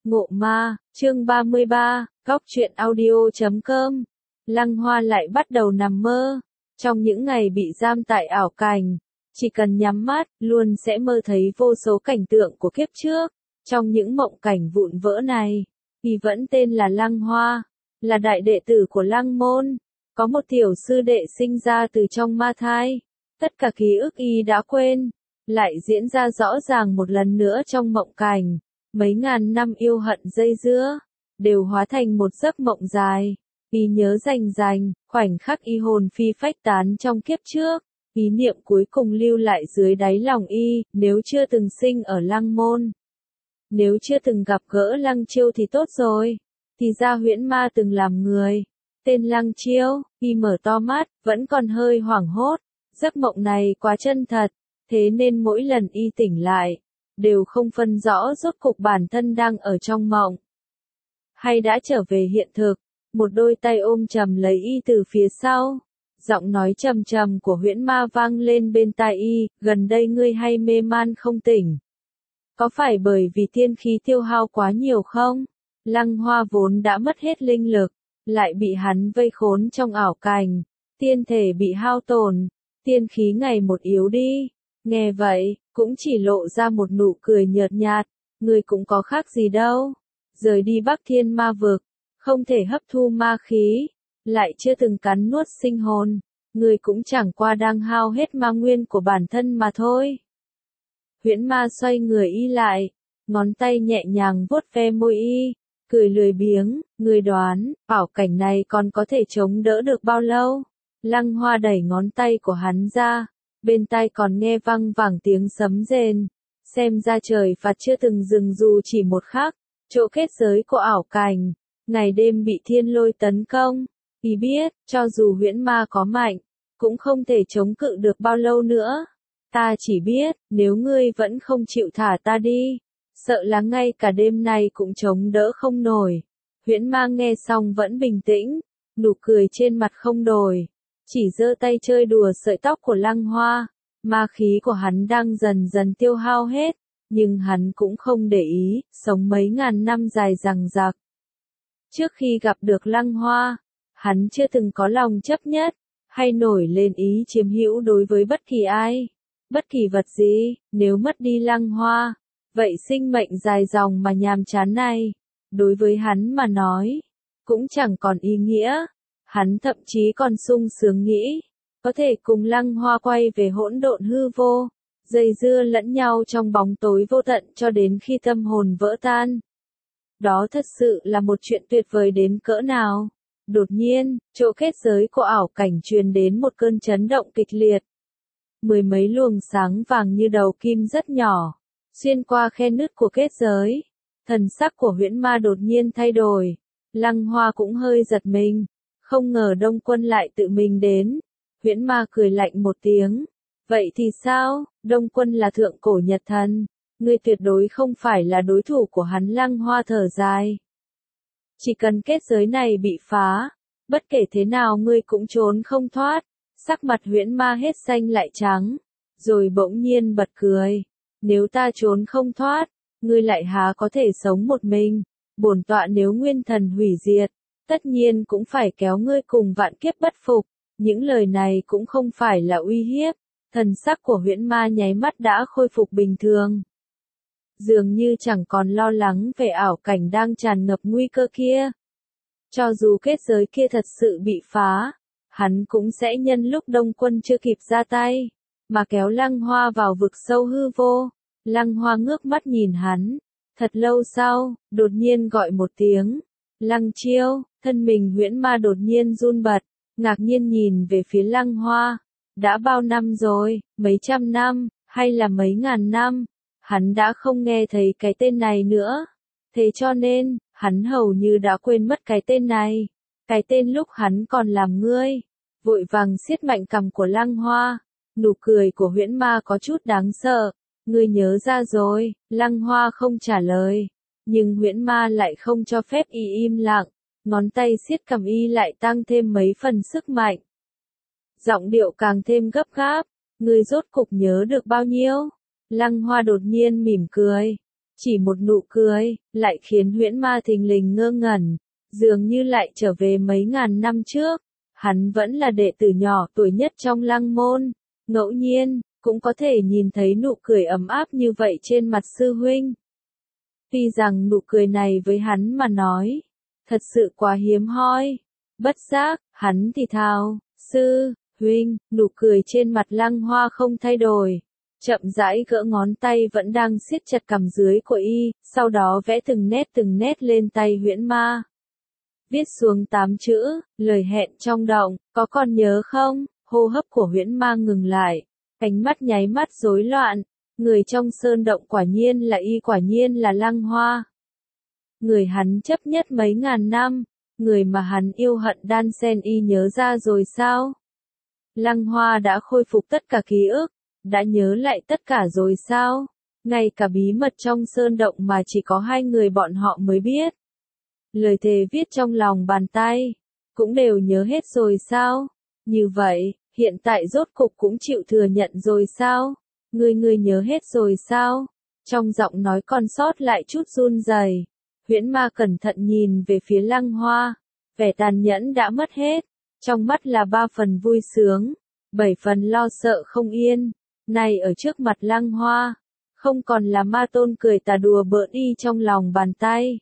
Ngộ ma, chương 33, góc truyện audio.com. Lăng Hoa lại bắt đầu nằm mơ. Trong những ngày bị giam tại ảo cảnh, chỉ cần nhắm mắt, luôn sẽ mơ thấy vô số cảnh tượng của kiếp trước. Trong những mộng cảnh vụn vỡ này, y vẫn tên là Lăng Hoa, là đại đệ tử của Lăng Môn. Có một tiểu sư đệ sinh ra từ trong ma thai. Tất cả ký ức y đã quên, lại diễn ra rõ ràng một lần nữa trong mộng cảnh. Mấy ngàn năm yêu hận dây dưa, đều hóa thành một giấc mộng dài. Y nhớ rành rành, khoảnh khắc y hồn phi phách tán trong kiếp trước. Ý niệm cuối cùng lưu lại dưới đáy lòng y, nếu chưa từng sinh ở Lăng Môn, nếu chưa từng gặp gỡ Lăng Chiêu thì tốt rồi. Thì ra huyễn ma từng làm người, tên Lăng Chiêu. Y mở to mắt, vẫn còn hơi hoảng hốt. Giấc mộng này quá chân thật, thế nên mỗi lần y tỉnh lại, đều không phân rõ rốt cuộc bản thân đang ở trong mộng, hay đã trở về hiện thực. Một đôi tay ôm chầm lấy y từ phía sau. Giọng nói trầm trầm của huyễn ma vang lên bên tai y, gần đây ngươi hay mê man không tỉnh. Có phải bởi vì tiên khí tiêu hao quá nhiều không? Lăng Hoa vốn đã mất hết linh lực, lại bị hắn vây khốn trong ảo cảnh. Tiên thể bị hao tổn, tiên khí ngày một yếu đi. Nghe vậy, cũng chỉ lộ ra một nụ cười nhợt nhạt, ngươi cũng có khác gì đâu. Rời đi Bắc Thiên ma vực, không thể hấp thu ma khí, lại chưa từng cắn nuốt sinh hồn, ngươi cũng chẳng qua đang hao hết ma nguyên của bản thân mà thôi. Huyễn ma xoay người y lại, ngón tay nhẹ nhàng vuốt ve môi y, cười lười biếng, ngươi đoán, ảo cảnh này còn có thể chống đỡ được bao lâu? Lăng Hoa đẩy ngón tay của hắn ra, bên tai còn nghe vang vẳng tiếng sấm rền. Xem ra trời phạt chưa từng dừng dù chỉ một khắc. Chỗ kết giới của ảo cảnh, ngày đêm bị thiên lôi tấn công. Y biết, cho dù huyễn ma có mạnh, cũng không thể chống cự được bao lâu nữa. Ta chỉ biết, nếu ngươi vẫn không chịu thả ta đi, sợ là ngay cả đêm nay cũng chống đỡ không nổi. Huyễn ma nghe xong vẫn bình tĩnh, nụ cười trên mặt không đổi, chỉ giơ tay chơi đùa sợi tóc của Lăng Hoa. Ma khí của hắn đang dần dần tiêu hao hết, nhưng hắn cũng không để ý, sống mấy ngàn năm dài dằng dặc. Trước khi gặp được Lăng Hoa, hắn chưa từng có lòng chấp nhất, hay nổi lên ý chiếm hữu đối với bất kỳ ai, bất kỳ vật gì. Nếu mất đi Lăng Hoa, vậy sinh mệnh dài dòng mà nhàm chán này, đối với hắn mà nói, cũng chẳng còn ý nghĩa. Hắn thậm chí còn sung sướng nghĩ, có thể cùng Lăng Hoa quay về hỗn độn hư vô, dây dưa lẫn nhau trong bóng tối vô tận cho đến khi tâm hồn vỡ tan. Đó thật sự là một chuyện tuyệt vời đến cỡ nào. Đột nhiên, chỗ kết giới của ảo cảnh truyền đến một cơn chấn động kịch liệt. Mười mấy luồng sáng vàng như đầu kim rất nhỏ, xuyên qua khe nứt của kết giới. Thần sắc của huyễn ma đột nhiên thay đổi. Lăng Hoa cũng hơi giật mình, không ngờ Đông Quân lại tự mình đến. Huyễn ma cười lạnh một tiếng. Vậy thì sao, Đông Quân là thượng cổ nhật thần, ngươi tuyệt đối không phải là đối thủ của hắn. Lăng Hoa thở dài. Chỉ cần kết giới này bị phá, bất kể thế nào ngươi cũng trốn không thoát. Sắc mặt huyễn ma hết xanh lại trắng, rồi bỗng nhiên bật cười. Nếu ta trốn không thoát, ngươi lại há có thể sống một mình. Bổn tọa nếu nguyên thần hủy diệt, tất nhiên cũng phải kéo ngươi cùng vạn kiếp bất phục. Những lời này cũng không phải là uy hiếp. Thần sắc của huyễn ma nháy mắt đã khôi phục bình thường. Dường như chẳng còn lo lắng về ảo cảnh đang tràn ngập nguy cơ kia. Cho dù kết giới kia thật sự bị phá, hắn cũng sẽ nhân lúc Đông Quân chưa kịp ra tay, mà kéo Lăng Hoa vào vực sâu hư vô. Lăng Hoa ngước mắt nhìn hắn. Thật lâu sau, đột nhiên gọi một tiếng. Lăng Chiêu. Thân mình huyễn ma đột nhiên run bật, ngạc nhiên nhìn về phía Lăng Hoa. Đã bao năm rồi, mấy trăm năm, hay là mấy ngàn năm, hắn đã không nghe thấy cái tên này nữa. Thế cho nên, hắn hầu như đã quên mất cái tên này. Cái tên lúc hắn còn làm ngươi. Vội vàng siết mạnh cằm của Lăng Hoa. Nụ cười của huyễn ma có chút đáng sợ. Ngươi nhớ ra rồi. Lăng Hoa không trả lời, nhưng huyễn ma lại không cho phép y im lặng. Ngón tay siết cằm y lại tăng thêm mấy phần sức mạnh. Giọng điệu càng thêm gấp gáp. Ngươi rốt cục nhớ được bao nhiêu? Lăng Hoa đột nhiên mỉm cười. Chỉ một nụ cười, lại khiến huyễn ma thình lình ngơ ngẩn, dường như lại trở về mấy ngàn năm trước. Hắn vẫn là đệ tử nhỏ tuổi nhất trong Lăng môn, ngẫu nhiên, cũng có thể nhìn thấy nụ cười ấm áp như vậy trên mặt sư huynh. Tuy rằng nụ cười này với hắn mà nói, thật sự quá hiếm hoi. Bất giác, hắn thì thào, sư huynh, nụ cười trên mặt Lăng Hoa không thay đổi. Chậm rãi gỡ ngón tay vẫn đang siết chặt cằm dưới của y, sau đó vẽ từng nét lên tay huyễn ma. Viết xuống 8 chữ, lời hẹn trong động, có còn nhớ không? Hô hấp của huyễn ma ngừng lại, ánh mắt nháy mắt rối loạn. Người trong sơn động quả nhiên là y, quả nhiên là Lăng Hoa. Người hắn chấp nhất mấy ngàn năm, người mà hắn yêu hận đan xen y nhớ ra rồi sao? Lăng Hoa đã khôi phục tất cả ký ức, đã nhớ lại tất cả rồi sao? Ngay cả bí mật trong sơn động mà chỉ có hai người bọn họ mới biết. Lời thề viết trong lòng bàn tay, cũng đều nhớ hết rồi sao? Như vậy, hiện tại rốt cục cũng chịu thừa nhận rồi sao? Ngươi nhớ hết rồi sao? Trong giọng nói còn sót lại chút run rẩy. Huyễn ma cẩn thận nhìn về phía Lăng Hoa, vẻ tàn nhẫn đã mất hết, trong mắt là 3 phần vui sướng, 7 phần lo sợ không yên. Này ở trước mặt Lăng Hoa, không còn là ma tôn cười tà đùa bỡn y trong lòng bàn tay,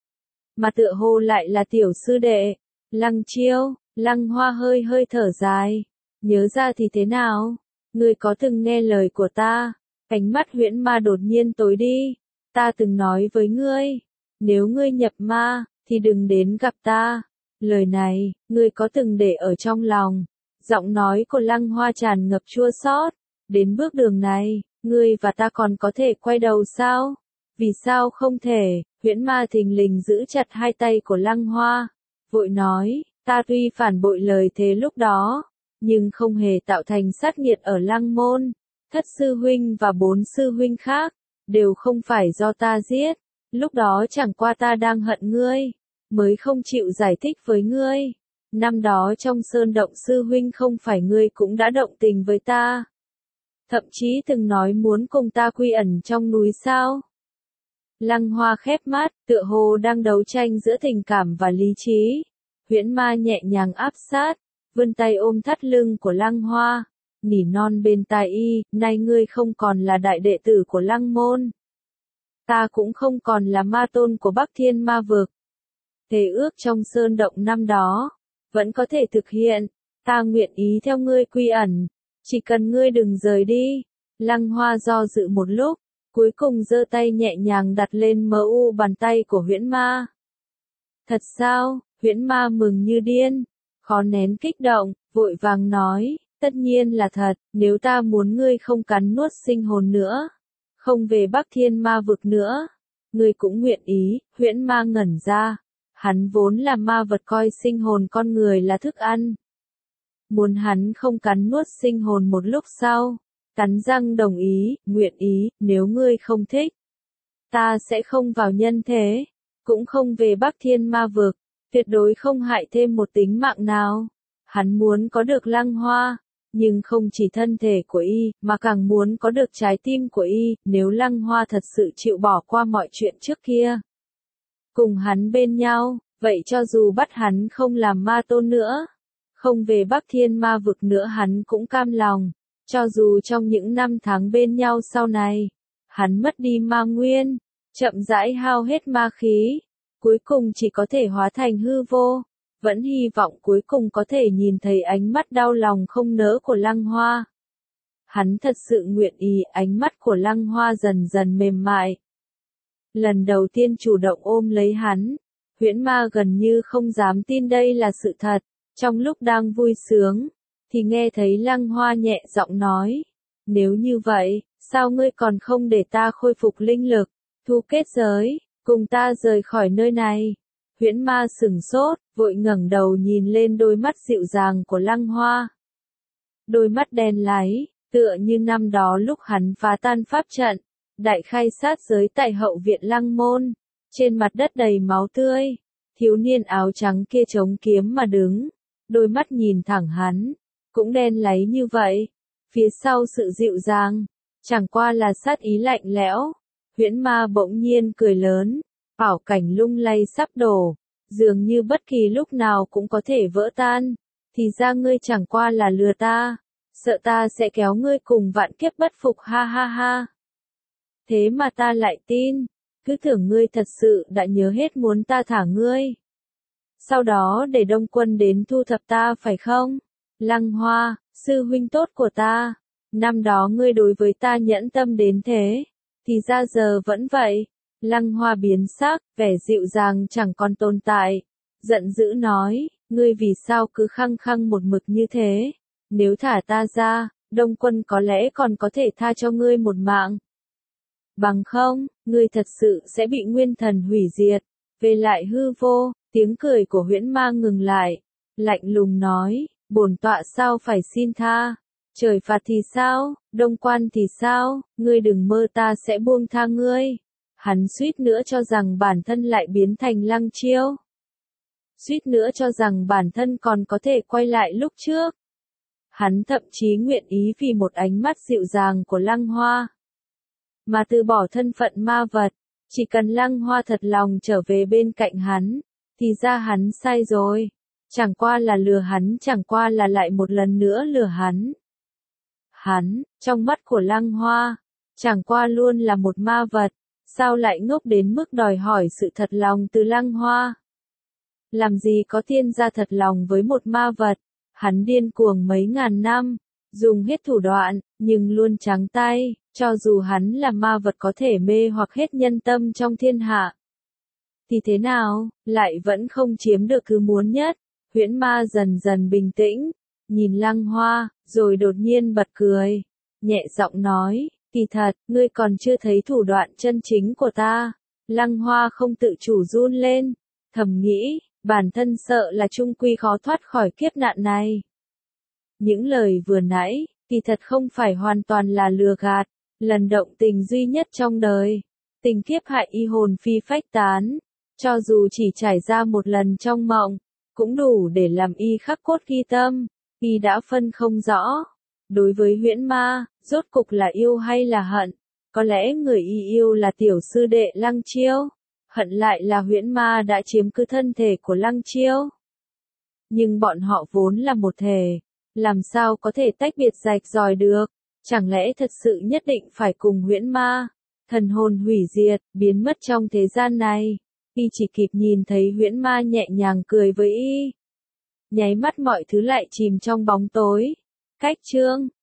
mà tựa hồ lại là tiểu sư đệ, Lăng Chiêu. Lăng Hoa hơi hơi thở dài, nhớ ra thì thế nào? Ngươi có từng nghe lời của ta? Ánh mắt huyễn ma đột nhiên tối đi. Ta từng nói với ngươi, nếu ngươi nhập ma, thì đừng đến gặp ta. Lời này, ngươi có từng để ở trong lòng? Giọng nói của Lăng Hoa tràn ngập chua xót. Đến bước đường này, ngươi và ta còn có thể quay đầu sao? Vì sao không thể? Huyễn ma thình lình giữ chặt hai tay của Lăng Hoa, vội nói, ta tuy phản bội lời thề lúc đó, nhưng không hề tạo thành sát nghiệt ở Lăng môn. Thất sư huynh và 4 sư huynh khác, đều không phải do ta giết. Lúc đó chẳng qua ta đang hận ngươi, mới không chịu giải thích với ngươi. Năm đó trong sơn động sư huynh không phải ngươi cũng đã động tình với ta. Thậm chí từng nói muốn cùng ta quy ẩn trong núi sao. Lăng Hoa khép mắt, tựa hồ đang đấu tranh giữa tình cảm và lý trí. Huyễn ma nhẹ nhàng áp sát, vươn tay ôm thắt lưng của Lăng Hoa, nỉ non bên tai y, nay ngươi không còn là đại đệ tử của Lăng môn. Ta cũng không còn là ma tôn của Bắc Thiên ma vực. Thề ước trong sơn động năm đó, vẫn có thể thực hiện, ta nguyện ý theo ngươi quy ẩn, chỉ cần ngươi đừng rời đi. Lăng Hoa do dự một lúc, cuối cùng giơ tay nhẹ nhàng đặt lên mu bàn tay của huyễn ma. Thật sao? Huyễn ma mừng như điên, khó nén kích động, vội vàng nói, tất nhiên là thật, nếu ta muốn ngươi không cắn nuốt sinh hồn nữa, không về Bắc Thiên ma vực nữa, ngươi cũng nguyện ý. Huyễn ma ngẩn ra, hắn vốn là ma vật coi sinh hồn con người là thức ăn. Muốn hắn không cắn nuốt sinh hồn một lúc sau, cắn răng đồng ý, nguyện ý, nếu ngươi không thích, ta sẽ không vào nhân thế, cũng không về Bắc Thiên ma vực, tuyệt đối không hại thêm một tính mạng nào. Hắn muốn có được Lăng Hoa, nhưng không chỉ thân thể của y, mà càng muốn có được trái tim của y. Nếu Lăng Hoa thật sự chịu bỏ qua mọi chuyện trước kia, cùng hắn bên nhau, vậy cho dù bắt hắn không làm ma tôn nữa, không về Bắc Thiên ma vực nữa hắn cũng cam lòng. Cho dù trong những năm tháng bên nhau sau này, hắn mất đi ma nguyên, chậm rãi hao hết ma khí, cuối cùng chỉ có thể hóa thành hư vô, vẫn hy vọng cuối cùng có thể nhìn thấy ánh mắt đau lòng không nỡ của Lăng Hoa. Hắn thật sự nguyện ý. Ánh mắt của Lăng Hoa dần dần mềm mại. Lần đầu tiên chủ động ôm lấy hắn, huyễn ma gần như không dám tin đây là sự thật. Trong lúc đang vui sướng, thì nghe thấy Lăng Hoa nhẹ giọng nói, nếu như vậy, sao ngươi còn không để ta khôi phục linh lực, thu kết giới, cùng ta rời khỏi nơi này? Huyễn ma sửng sốt, vội ngẩng đầu nhìn lên đôi mắt dịu dàng của Lăng Hoa. Đôi mắt đen láy, tựa như năm đó lúc hắn phá tan pháp trận, đại khai sát giới tại hậu viện Lăng môn, trên mặt đất đầy máu tươi, thiếu niên áo trắng kia chống kiếm mà đứng, đôi mắt nhìn thẳng hắn, cũng đen láy như vậy, phía sau sự dịu dàng, chẳng qua là sát ý lạnh lẽo. Huyễn ma bỗng nhiên cười lớn, ảo cảnh lung lay sắp đổ, dường như bất kỳ lúc nào cũng có thể vỡ tan. Thì ra ngươi chẳng qua là lừa ta, sợ ta sẽ kéo ngươi cùng vạn kiếp bất phục, ha ha ha. Thế mà ta lại tin, cứ tưởng ngươi thật sự đã nhớ hết muốn ta thả ngươi. Sau đó để Đông Quân đến thu thập ta phải không? Lăng Hoa, sư huynh tốt của ta, năm đó ngươi đối với ta nhẫn tâm đến thế, thì ra giờ vẫn vậy. Lăng Hoa biến sắc, vẻ dịu dàng chẳng còn tồn tại, giận dữ nói, ngươi vì sao cứ khăng khăng một mực như thế? Nếu thả ta ra, Đông Quân có lẽ còn có thể tha cho ngươi một mạng. Bằng không, ngươi thật sự sẽ bị nguyên thần hủy diệt. Về lại hư vô, tiếng cười của huyễn ma ngừng lại, lạnh lùng nói, bổn tọa sao phải xin tha? Trời phạt thì sao, Đông Quan thì sao, ngươi đừng mơ ta sẽ buông tha ngươi. Hắn suýt nữa cho rằng bản thân lại biến thành Lăng Chiêu. Suýt nữa cho rằng bản thân còn có thể quay lại lúc trước. Hắn thậm chí nguyện ý vì một ánh mắt dịu dàng của Lăng Hoa mà từ bỏ thân phận ma vật, chỉ cần Lăng Hoa thật lòng trở về bên cạnh hắn, thì ra hắn sai rồi. Chẳng qua là lừa hắn, chẳng qua là lại một lần nữa lừa hắn. Hắn, trong mắt của Lăng Hoa, chẳng qua luôn là một ma vật, sao lại ngốc đến mức đòi hỏi sự thật lòng từ Lăng Hoa? Làm gì có tiên gia thật lòng với một ma vật, hắn điên cuồng mấy ngàn năm, dùng hết thủ đoạn, nhưng luôn trắng tay, cho dù hắn là ma vật có thể mê hoặc hết nhân tâm trong thiên hạ. Thì thế nào, lại vẫn không chiếm được thứ muốn nhất. Huyễn ma dần dần bình tĩnh, nhìn Lăng Hoa, rồi đột nhiên bật cười, nhẹ giọng nói, kỳ thật, ngươi còn chưa thấy thủ đoạn chân chính của ta. Lăng Hoa không tự chủ run lên, thầm nghĩ, bản thân sợ là chung quy khó thoát khỏi kiếp nạn này. Những lời vừa nãy, kỳ thật không phải hoàn toàn là lừa gạt, lần động tình duy nhất trong đời, tình kiếp hại y hồn phi phách tán, cho dù chỉ trải ra một lần trong mộng, cũng đủ để làm y khắc cốt ghi tâm, y đã phân không rõ. Đối với huyễn ma, rốt cục là yêu hay là hận? Có lẽ người y yêu là tiểu sư đệ Lăng Chiêu, hận lại là huyễn ma đã chiếm cứ thân thể của Lăng Chiêu. Nhưng bọn họ vốn là một thể, làm sao có thể tách biệt rạch ròi được? Chẳng lẽ thật sự nhất định phải cùng huyễn ma, thần hồn hủy diệt, biến mất trong thế gian này? Y chỉ kịp nhìn thấy huyễn ma nhẹ nhàng cười với y. Nháy mắt mọi thứ lại chìm trong bóng tối. Cách chương